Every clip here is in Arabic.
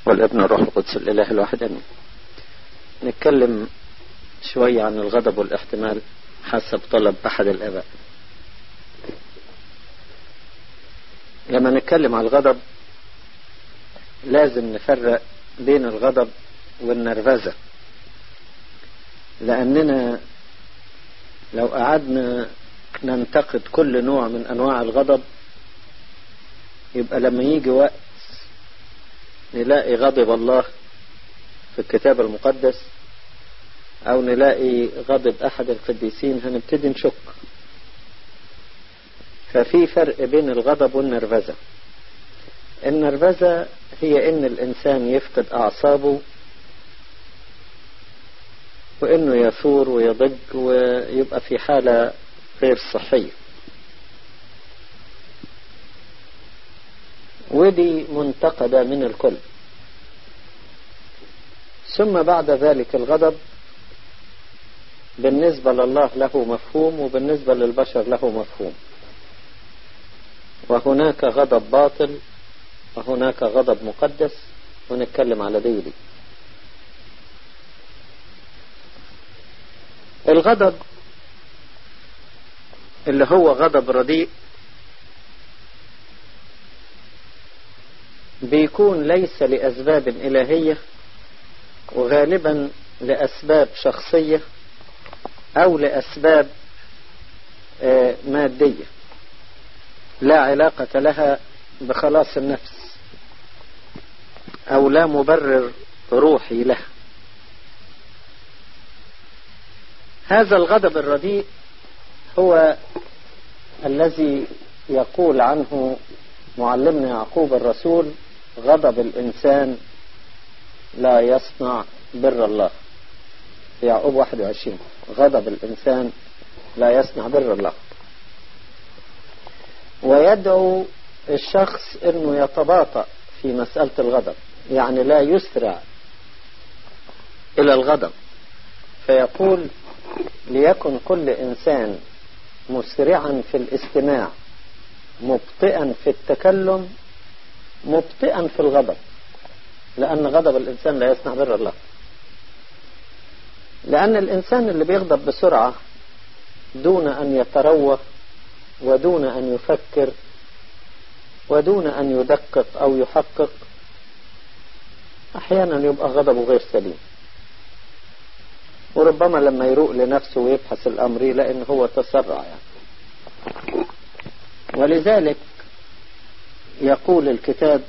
والابن الروح القدس الإله الواحد آمين. نتكلم شوية عن الغضب والاحتمال حسب طلب أحد الآباء. لما نتكلم عن الغضب لازم نفرق بين الغضب والنرفزة، لأننا لو قعدنا ننتقد كل نوع من أنواع الغضب يبقى لما يجي وقت نلاقي غضب الله في الكتاب المقدس أو نلاقي غضب أحد القديسين هنبتدي نشك. ففي فرق بين الغضب والنرفزة. النرفزة هي إن الإنسان يفقد أعصابه وإنه يثور ويضج ويبقى في حالة غير صحية، ودي منتقدة من الكل. ثم بعد ذلك الغضب بالنسبة لله له مفهوم وبالنسبة للبشر له مفهوم، وهناك غضب باطل وهناك غضب مقدس، ونتكلم على دي. الغضب اللي هو غضب رديء بيكون ليس لأسباب إلهية، وغالبا لأسباب شخصية أو لأسباب مادية لا علاقة لها بخلاص النفس أو لا مبرر روحي له. هذا الغضب الرديء هو الذي يقول عنه معلمنا يعقوب الرسول: غضب الإنسان لا يصنع بر الله. في يعقوب 21 غضب الإنسان لا يصنع بر الله. ويدعو الشخص أنه يتباطأ في مسألة الغضب، يعني لا يسرع إلى الغضب، فيقول: ليكن كل إنسان مسرعا في الاستماع، مبطئا في التكلم، مبطئا في الغضب، لأن غضب الإنسان لا يصنع بر الله. لأن الإنسان اللي بيغضب بسرعة دون أن يتروى ودون أن يفكر ودون أن يدقق أو يحقق أحيانا يبقى غضبه غير سليم، وربما لما يروق لنفسه ويبحث الأمر لأن هو تسرع يعني. ولذلك يقول الكتاب: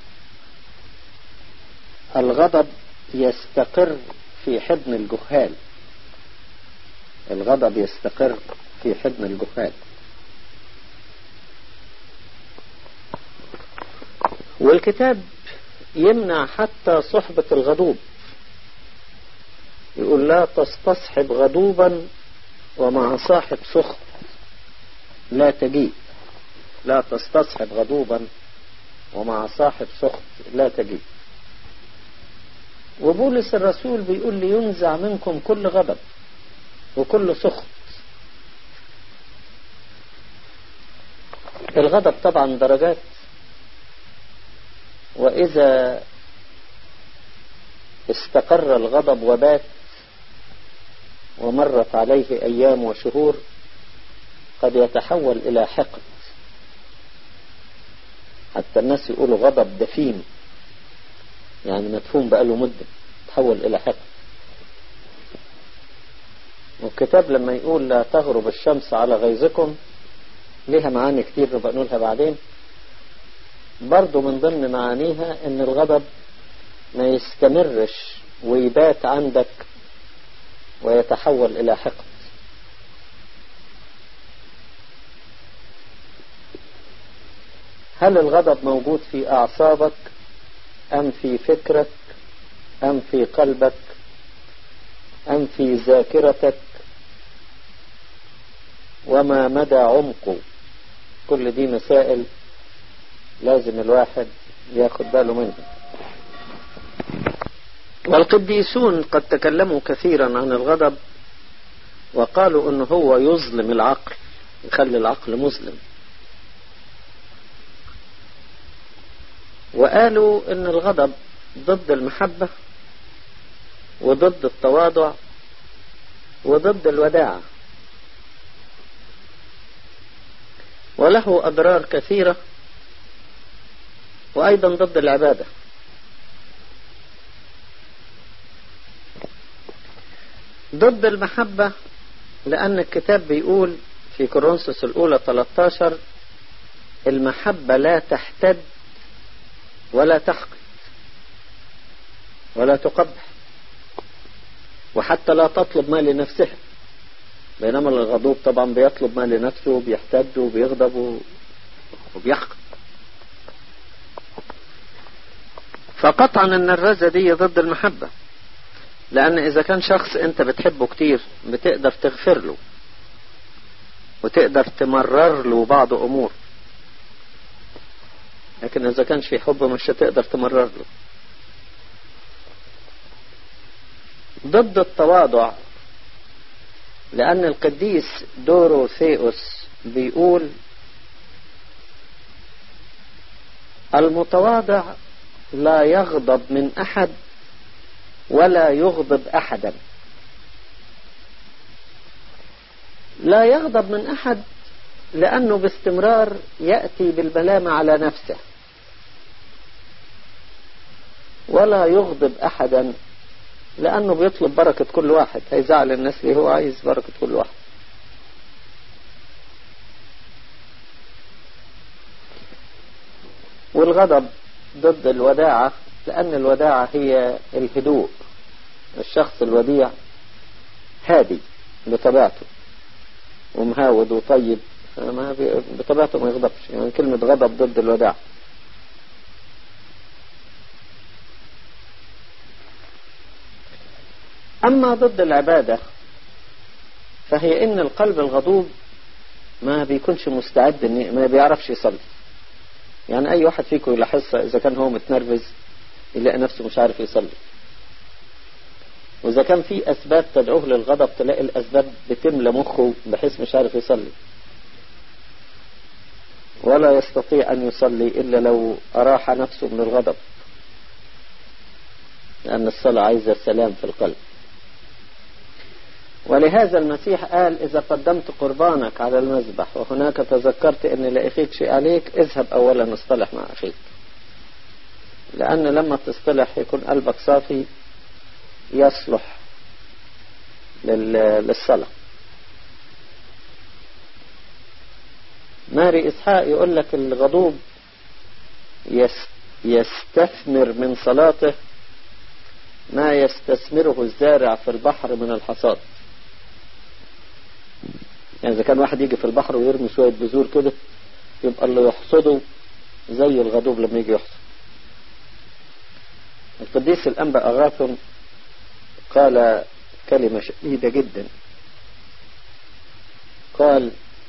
الغضب يستقر في حضن الجهال. الغضب يستقر في حضن الجهال. والكتاب يمنع حتى صحبة الغضوب، يقول: لا تستصحب غضوبا ومع صاحب سخط لا تجيء. لا تستصحب غضوبا ومع صاحب سخط لا تجيء. وبولس الرسول بيقول لي: ينزع منكم كل غضب وكل سخط. الغضب طبعا درجات، وإذا استقر الغضب وبات ومرت عليه أيام وشهور قد يتحول إلى حقد. حتى الناس يقولوا غضب دفين، يعني مدفون بقاله مدة، تحول إلى حقد. والكتاب لما يقول: لا تغرب الشمس على غيظكم، ليها معاني كتير نبقى نقولها بعدين. برضو من ضمن معانيها ان الغضب ما يستمرش ويبات عندك ويتحول الى حقد. هل الغضب موجود في اعصابك ام في فكرك ام في قلبك ام في ذاكرتك؟ وما مدى عمقه؟ كل دي مسائل لازم الواحد ياخد باله منها. والقديسون قد تكلموا كثيرا عن الغضب وقالوا انه هو يظلم العقل، يخلي العقل مظلم. وقالوا ان الغضب ضد المحبة وضد التواضع وضد الوداعة، وله أضرار كثيرة، وأيضا ضد العبادة. ضد المحبة لأن الكتاب بيقول في كورنثوس الأولى 13 المحبة لا تحتد ولا تحقد ولا تقبح، وحتى لا تطلب ما لنفسها، بينما الغضوب طبعا بيطلب ما لنفسه وبيحتد وبيغضب وبيحقد. فقطعا النرفزة دي ضد المحبة، لأن إذا كان شخص أنت بتحبه كتير بتقدر تغفر له وتقدر تمرر له بعض أمور، لكن إذا كانش في حب مش هتقدر تمرر له. ضد التواضع لأن القديس دوروثيوس بيقول المتواضع لا يغضب من أحد ولا يغضب أحدا. لا يغضب من أحد لأنه باستمرار يأتي بالملامة على نفسه، ولا يغضب أحدا لأنه بيطلب بركة كل واحد، هيزعل الناس ليه؟ هو عايز بركة كل واحد. والغضب ضد الوداعة لأن الوداعة هي الهدوء. الشخص الوديع هادي بطبيعته ومهاود وطيب، بطبيعته ما يغضبش، يعني كلمة غضب ضد الوداعة. أما ضد العبادة فهي إن القلب الغضوب ما بيكونش مستعد، ما بيعرفش يصلي. يعني أي واحد فيكم يلاحظها، إذا كان هو متنرفز يلاقي نفسه مش عارف يصلي، وإذا كان في أسباب تدعوه للغضب تلاقي الأسباب بتملى مخه بحيث مش عارف يصلي، ولا يستطيع أن يصلي إلا لو أراح نفسه من الغضب، لأن الصلاة عايزة سلام في القلب. ولهذا المسيح قال إذا قدمت قربانك على المذبح وهناك تذكرت أن لأخيك شيء عليك، اذهب أولا اصطلح مع أخيك، لأن لما تصطلح يكون قلبك صافي يصلح للصلاة. ماري إسحاق يقول لك الغضوب يستثمر من صلاته ما يستثمره الزارع في البحر من الحصاد. يعني إذا كان واحد يجي في البحر ويرمي شوية بذور كده يبقى اللي يحصده زي الغضوب لما يجي يحصد. القديس الأنبا أغاثم قال كلمة شديدة جدا، قال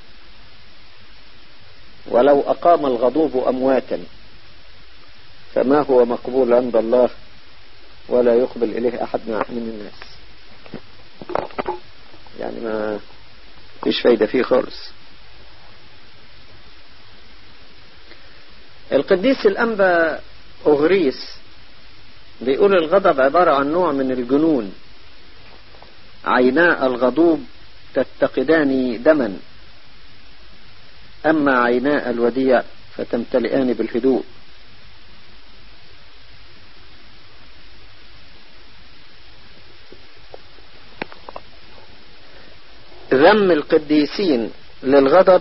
ولو أقام الغضوب أمواتا فما هو مقبول عند الله ولا يقبل إليه أحد من الناس. يعني ما فيش فايدة فيه خالص. القديس الأنبا أغريس بيقول الغضب عبارة عن نوع من الجنون، عيناء الغضوب تتقدان دما، أما عيناء الوديع فتمتلئان بالهدوء. ذم القديسين للغضب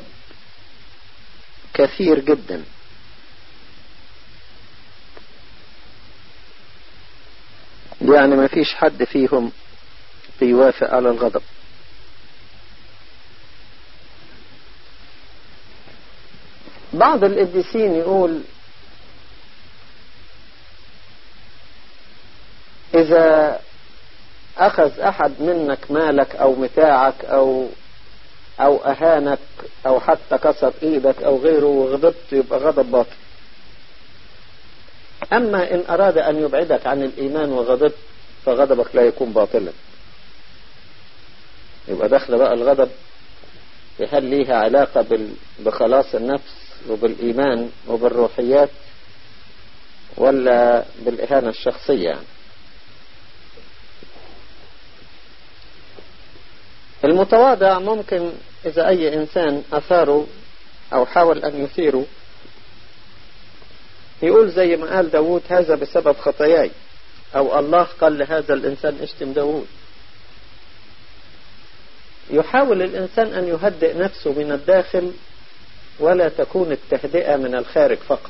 كثير جدا، يعني ما فيش حد فيهم بيوافق على الغضب. بعض القديسين يقول إذا أخذ أحد منك مالك أو متاعك أو أهانك أو حتى كسر إيدك أو غيره وغضبت يبقى غضب باطل. أما إن أراد أن يبعدك عن الإيمان وغضبت فغضبك لا يكون باطلا. يبقى داخل بقى الغضب هل ليها علاقة بخلاص النفس وبالإيمان وبالروحيات، ولا بالإهانة الشخصية يعني. المتواضع ممكن إذا أي إنسان أثاره أو حاول أن يثيره يقول زي ما قال داود هذا بسبب خطاياي، أو الله قال لهذا الإنسان اشتم داود. يحاول الإنسان أن يهدئ نفسه من الداخل، ولا تكون التهدئة من الخارج فقط.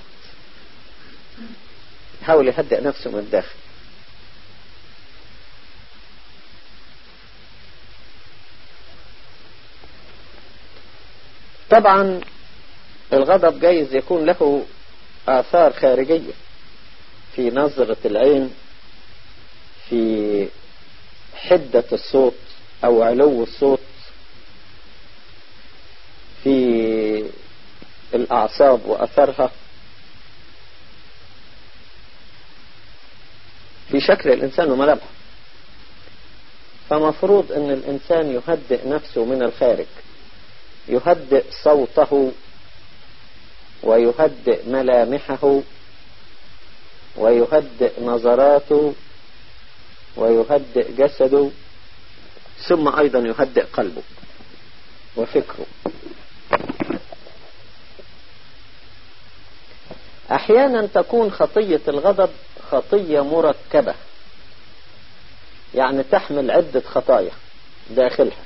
يحاول يهدئ نفسه من الداخل. طبعا الغضب جايز يكون له آثار خارجية في نظرة العين، في حدة الصوت أو علو الصوت، في الأعصاب وأثرها، في شكل الإنسان وملامحه. فمفروض أن الإنسان يهدئ نفسه من الخارج، يهدئ صوته ويهدئ ملامحه ويهدئ نظراته ويهدئ جسده، ثم أيضا يهدئ قلبه وفكره. أحيانا تكون خطية الغضب خطية مركبة، يعني تحمل عدة خطايا داخلها.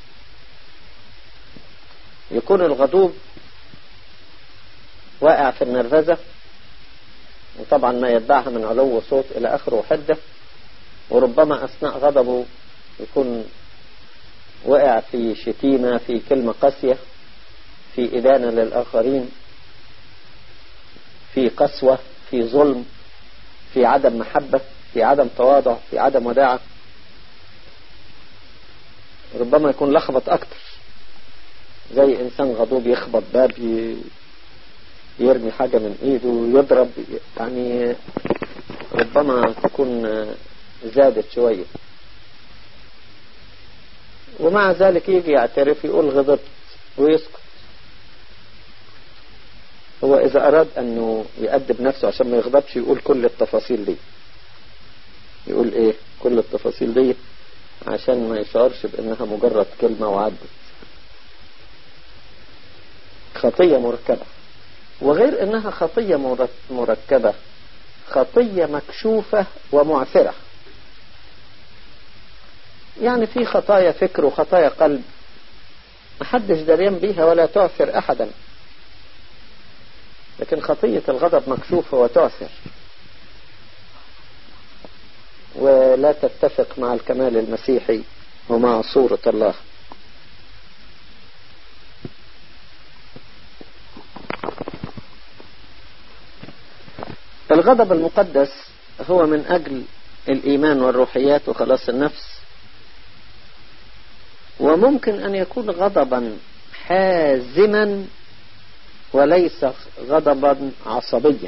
يكون الغضوب واقع في النرفزة، وطبعا ما يتبعها من علو صوت إلى آخره وحدة، وربما أثناء غضبه يكون وقع في شتيمة، في كلمة قاسية، في إدانة للآخرين، في قسوة، في ظلم، في عدم محبة، في عدم تواضع، في عدم وداعة. ربما يكون لخبط أكتر، زي إنسان غضوب يخبط باب، يرمي حاجة من إيده، يضرب، يعني ربما تكون زادت شوية. ومع ذلك يجي يعترف يقول غضبت ويسكت. هو إذا أراد أنه يأدب نفسه عشان ما يغضبش يقول كل التفاصيل دي. يقول إيه كل التفاصيل دي؟ عشان ما يشعرش بأنها مجرد كلمة وعدت. خطية مركبة، وغير أنها خطية مركبة، خطية مكشوفة ومعثرة. يعني في خطايا فكر وخطايا قلب محدش دريان بيها ولا تعثر أحدا، لكن خطية الغضب مكشوفة وتعثر ولا تتفق مع الكمال المسيحي ومع صورة الله. الغضب المقدس هو من أجل الإيمان والروحيات وخلاص النفس، وممكن أن يكون غضبا حازما وليس غضبا عصبيا.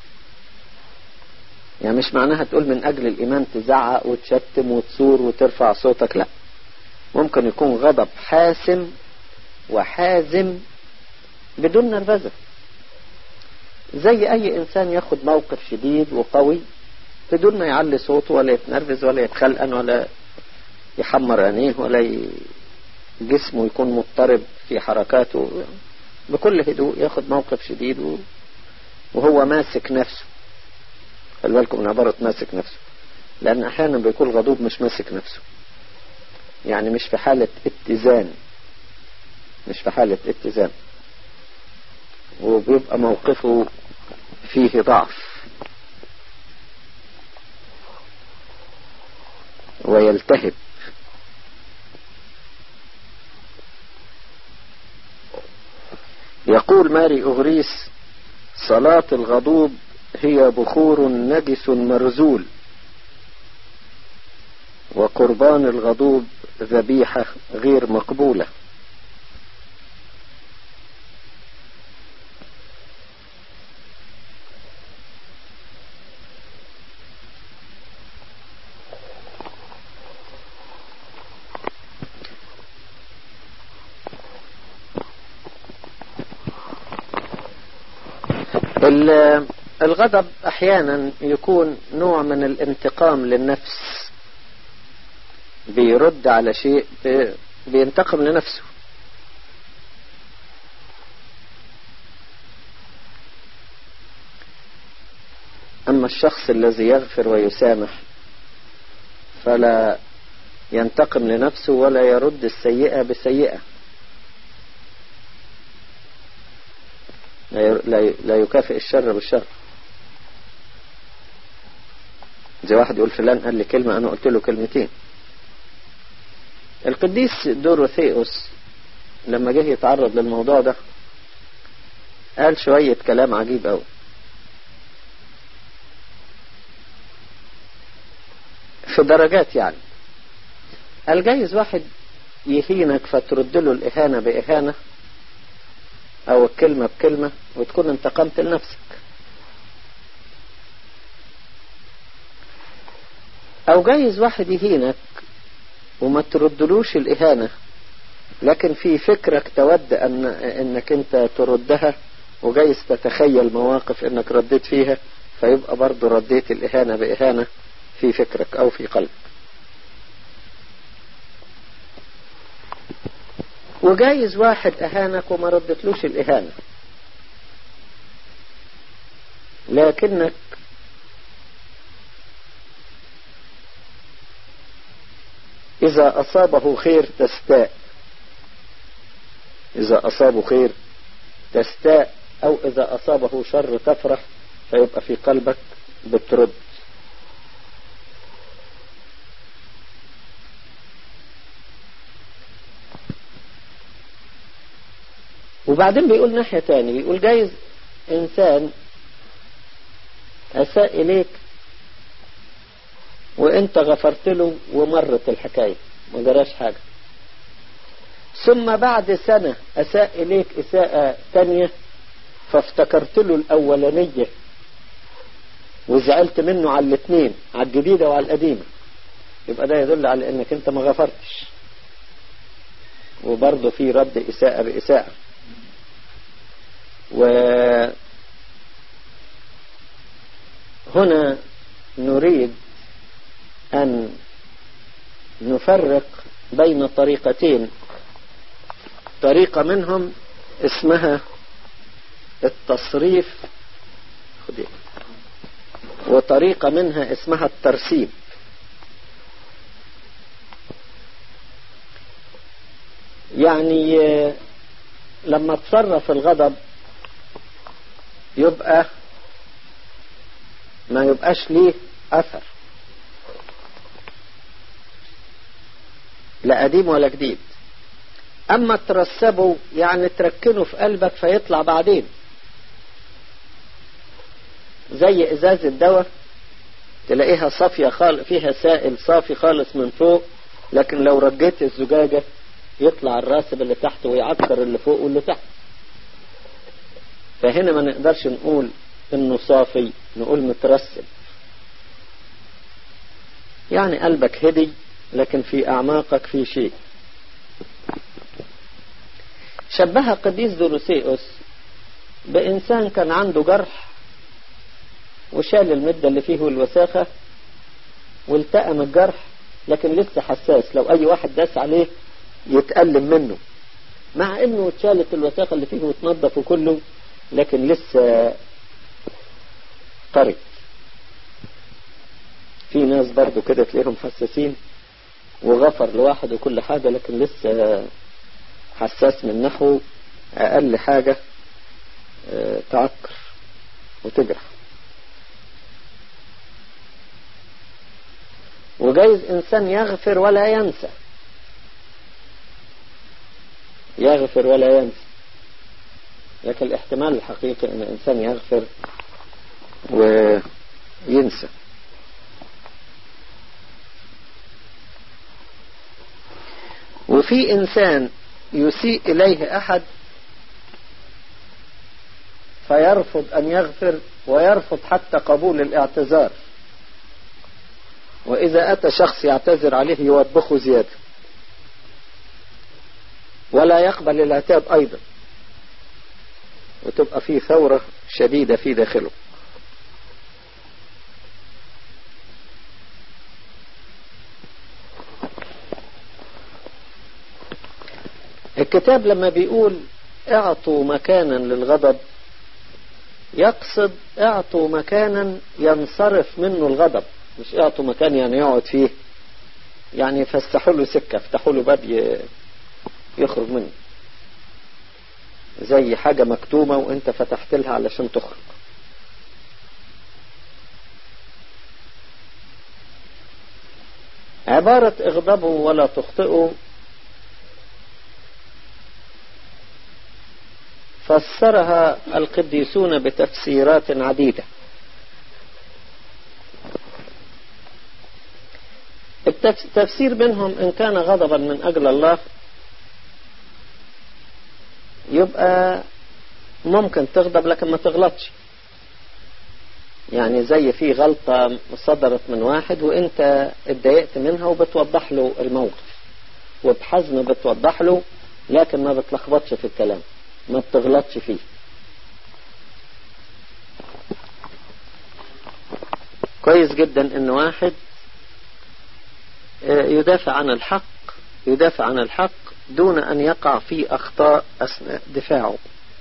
يعني مش معناها تقول من أجل الإيمان تزعق وتشتم وتصور وترفع صوتك، لا. ممكن يكون غضب حاسم وحازم بدون نرفزة، زي أي إنسان ياخد موقف شديد وقوي بدون ما يعلي صوته ولا يتنرفز ولا يتخلقن ولا يحمر عينيه ولا جسمه يكون مضطرب في حركاته. بكل هدوء ياخد موقف شديد وهو ماسك نفسه. خلي بالكم من عبارة ماسك نفسه، لأن أحيانا بيكون غضوب مش ماسك نفسه، يعني مش في حالة اتزان، مش في حالة اتزان، وبيبقى موقفه فيه ضعف ويلتهب. يقول ماري أغريس: صلاة الغضوب هي بخور نجس مرزول، وقربان الغضوب ذبيحة غير مقبولة. الغضب أحيانا يكون نوع من الانتقام للنفس، بيرد على شيء، بينتقم لنفسه. أما الشخص الذي يغفر ويسامح فلا ينتقم لنفسه ولا يرد السيئة بسيئة، لا يكافئ الشر بالشر. زي واحد يقول فلان قال لي كلمة أنا قلت له كلمتين. القديس دوروثيوس لما جه يتعرض للموضوع ده قال شوية كلام عجيب أوي. في درجات يعني. قال جايز واحد يهينك فترد له الإهانة بإهانة أو الكلمة بكلمة وتكون انتقمت لنفسك، أو جايز واحد يهينك وما تردلوش الإهانة لكن في فكرك تود أنك أنت تردها، وجايز تتخيل مواقف أنك رديت فيها فيبقى برضو رديت الإهانة بإهانة في فكرك أو في قلبك. وجايز واحد أهانك وما ردتلوش الإهانة لكنك إذا أصابه خير تستاء، إذا أصابه خير تستاء، أو إذا أصابه شر تفرح، فيبقى في قلبك بترد. وبعدين بيقول ناحية تاني، بيقول جايز إنسان أساء إليك وإنت غفرت له ومرت الحكاية ما جراش حاجة، ثم بعد سنة أساء إليك إساءة تانية فافتكرت له الأولانية وزعلت منه على الاثنين، على الجديدة وعلى القديمة، يبقى ده يدل على إنك أنت ما غفرتش، وبرضه في رد إساءة بإساءة. وهنا نريد أن نفرق بين طريقتين، طريقة منهم اسمها التصريف وطريقة منها اسمها الترسيب. يعني لما تصرف الغضب يبقى ما يبقاش ليه أثر، لا قديم ولا جديد. أما ترسبه يعني تركنه في قلبك فيطلع بعدين، زي إزازة دواء تلاقيها صافية خالص، فيها سائل صافي خالص من فوق، لكن لو رجيت الزجاجة يطلع الراسب اللي تحت ويعكر اللي فوق واللي تحت. فهنا ما نقدرش نقول انه صافي، نقول مترسب، يعني قلبك هدي لكن في اعماقك في شيء. شبهها قديس دوروثيوس بإنسان كان عنده جرح وشال المدة اللي فيه والوساخة والتأم الجرح، لكن لسه حساس، لو أي واحد داس عليه يتألم منه، مع إنه اتشالت الوساخة اللي فيه وتنظف كله، لكن لسه طري. في ناس برضو كده تلاقيهم حساسين وغفر لواحد وكل حاجة، لكن لسه حساس من نحو أقل حاجة تعكر وتجرح. وجايز إنسان يغفر ولا ينسى، يغفر ولا ينسى، لكن الاحتمال الحقيقي أن إنسان يغفر وينسى. وفي إنسان يسيء إليه أحد فيرفض أن يغفر ويرفض حتى قبول الاعتذار، وإذا أتى شخص يعتذر عليه يوبخه زيادة ولا يقبل العتاب أيضا، وتبقى فيه ثورة شديدة في داخله. الكتاب لما بيقول اعطوا مكانا للغضب يقصد اعطوا مكانا ينصرف منه الغضب، مش اعطوا مكان يعني يقعد فيه، يعني فاستحوا له سكة، افتحوا له باب يخرج منه، زي حاجة مكتومة وانت فتحت لها علشان تخرج. عبارة اغضبوا ولا تخطئوا فسرها القديسون بتفسيرات عديدة. التفسير منهم إن كان غضبا من أجل الله يبقى ممكن تغضب لكن ما تغلطش، يعني زي في غلطة صدرت من واحد وانت اتضايقت منها وبتوضح له الموقف وبحزم بتوضح له، لكن ما بتلخبطش في الكلام، ما بتغلطش فيه. كويس جدا ان واحد يدافع عن الحق دون ان يقع في اخطاء اثناء دفاعه.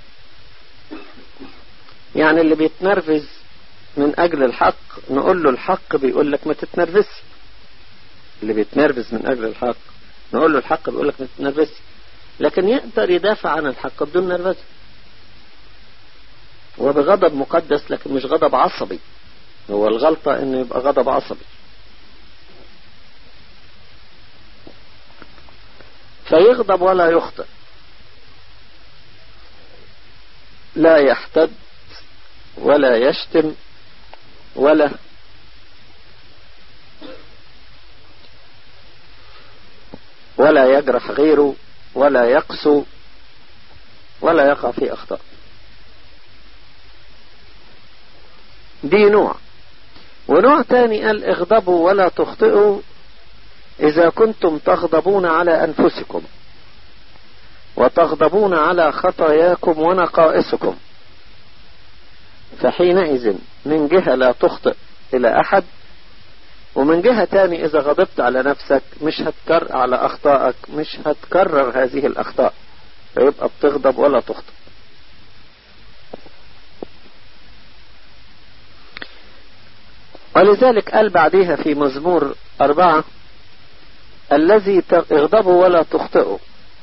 يعني اللي بيتنرفز من اجل الحق نقول له الحق بيقول لك ما تتنرفزش، اللي بيتنرفز من اجل الحق نقول له الحق بيقول لك ما تتنرفزش، لكن يقدر يدافع عن الحق بدون نرفزه وبغضب مقدس، لكن مش غضب عصبي. هو الغلطة انه يبقى غضب عصبي. فيغضب ولا يخطئ، لا يحتد ولا يشتم ولا يجرح غيره ولا يقسو ولا يقع في أخطاء. دي نوع. ونوع تاني قال اغضبوا ولا تخطئوا إذا كنتم تغضبون على أنفسكم وتغضبون على خطاياكم ونقائصكم، فحينئذ من جهة لا تخطئ إلى أحد، ومن جهة تاني إذا غضبت على نفسك مش هتكرر على أخطائك، مش هتكرر هذه الأخطاء، فيبقى بتغضب ولا تخطئ. ولذلك قال بعدها في مزمور 4 الذي اغضبوا ولا تخطئوا،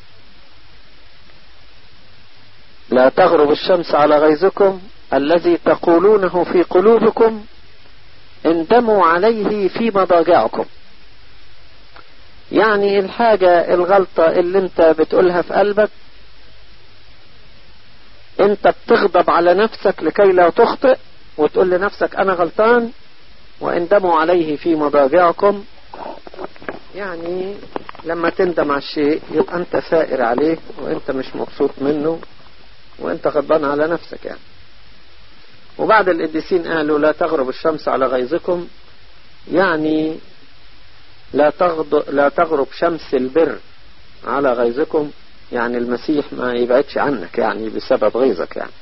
لا تغرب الشمس على غيظكم، الذي تقولونه في قلوبكم اندموا عليه في مضاجعكم. يعني الحاجة الغلطة اللي انت بتقولها في قلبك انت بتغضب على نفسك لكي لا تخطئ وتقول لنفسك انا غلطان، واندموا عليه في مضاجعكم. يعني لما تندم على الشيء يبقى انت ثائر عليه وانت مش مبسوط منه وانت غضبان على نفسك يعني. وبعد القديسين قالوا لا تغرب الشمس على غيظكم، يعني لا تغرب شمس البر على غيظكم، يعني المسيح ما يبعدش عنك يعني بسبب غيظك يعني.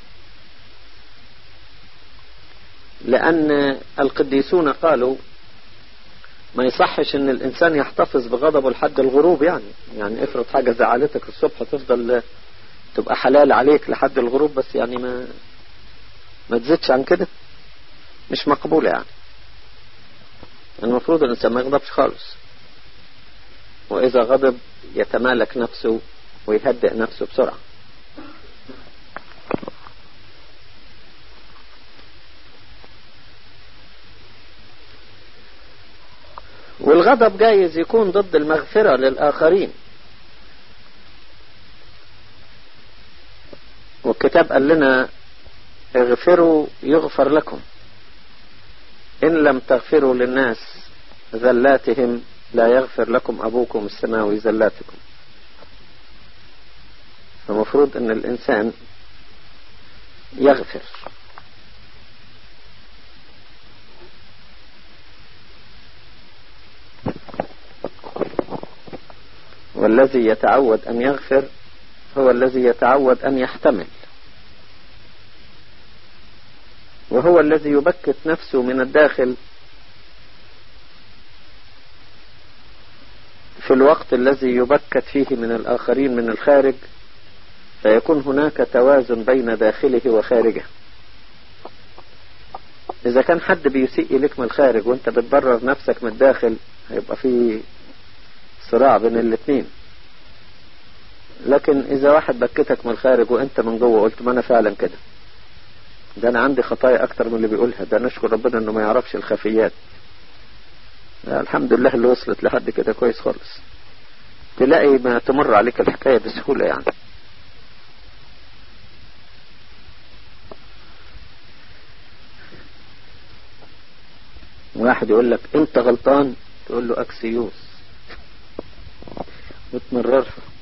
لأن القديسون قالوا ما يصحش ان الانسان يحتفظ بغضبه لحد الغروب، يعني افرض حاجة زعلتك الصبح تفضل تبقى حلال عليك لحد الغروب، بس يعني ما تزيدش عن كده، مش مقبولة يعني. المفروض الانسان ما يغضبش خالص، واذا غضب يتمالك نفسه ويهدئ نفسه بسرعة. والغضب جايز يكون ضد المغفرة للآخرين، والكتاب قال لنا اغفروا يغفر لكم، إن لم تغفروا للناس ذلاتهم لا يغفر لكم أبوكم السماوي ذلاتكم. فمفروض أن الإنسان يغفر. والذي يتعود أن يغفر هو الذي يتعود أن يحتمل، وهو الذي يبكت نفسه من الداخل في في الوقت الذي يبكت فيه من الآخرين من الخارج، فيكون هناك توازن بين داخله وخارجه. إذا كان حد بيسيء لك من الخارج وانت بتبرر نفسك من الداخل، هيبقى في صراع بين الاثنين. لكن إذا واحد بكتك من الخارج وانت من جوه قلت ما أنا فعلا كده، ده أنا عندي خطايا أكتر من اللي بيقولها، ده نشكر ربنا إنه ما يعرفش الخفيات، الحمد لله اللي وصلت لحد كده كويس خالص، تلاقي ما تمر عليك الحكاية بسهولة يعني. واحد يقول لك انت غلطان، تقول له اكسيوس وتمررها.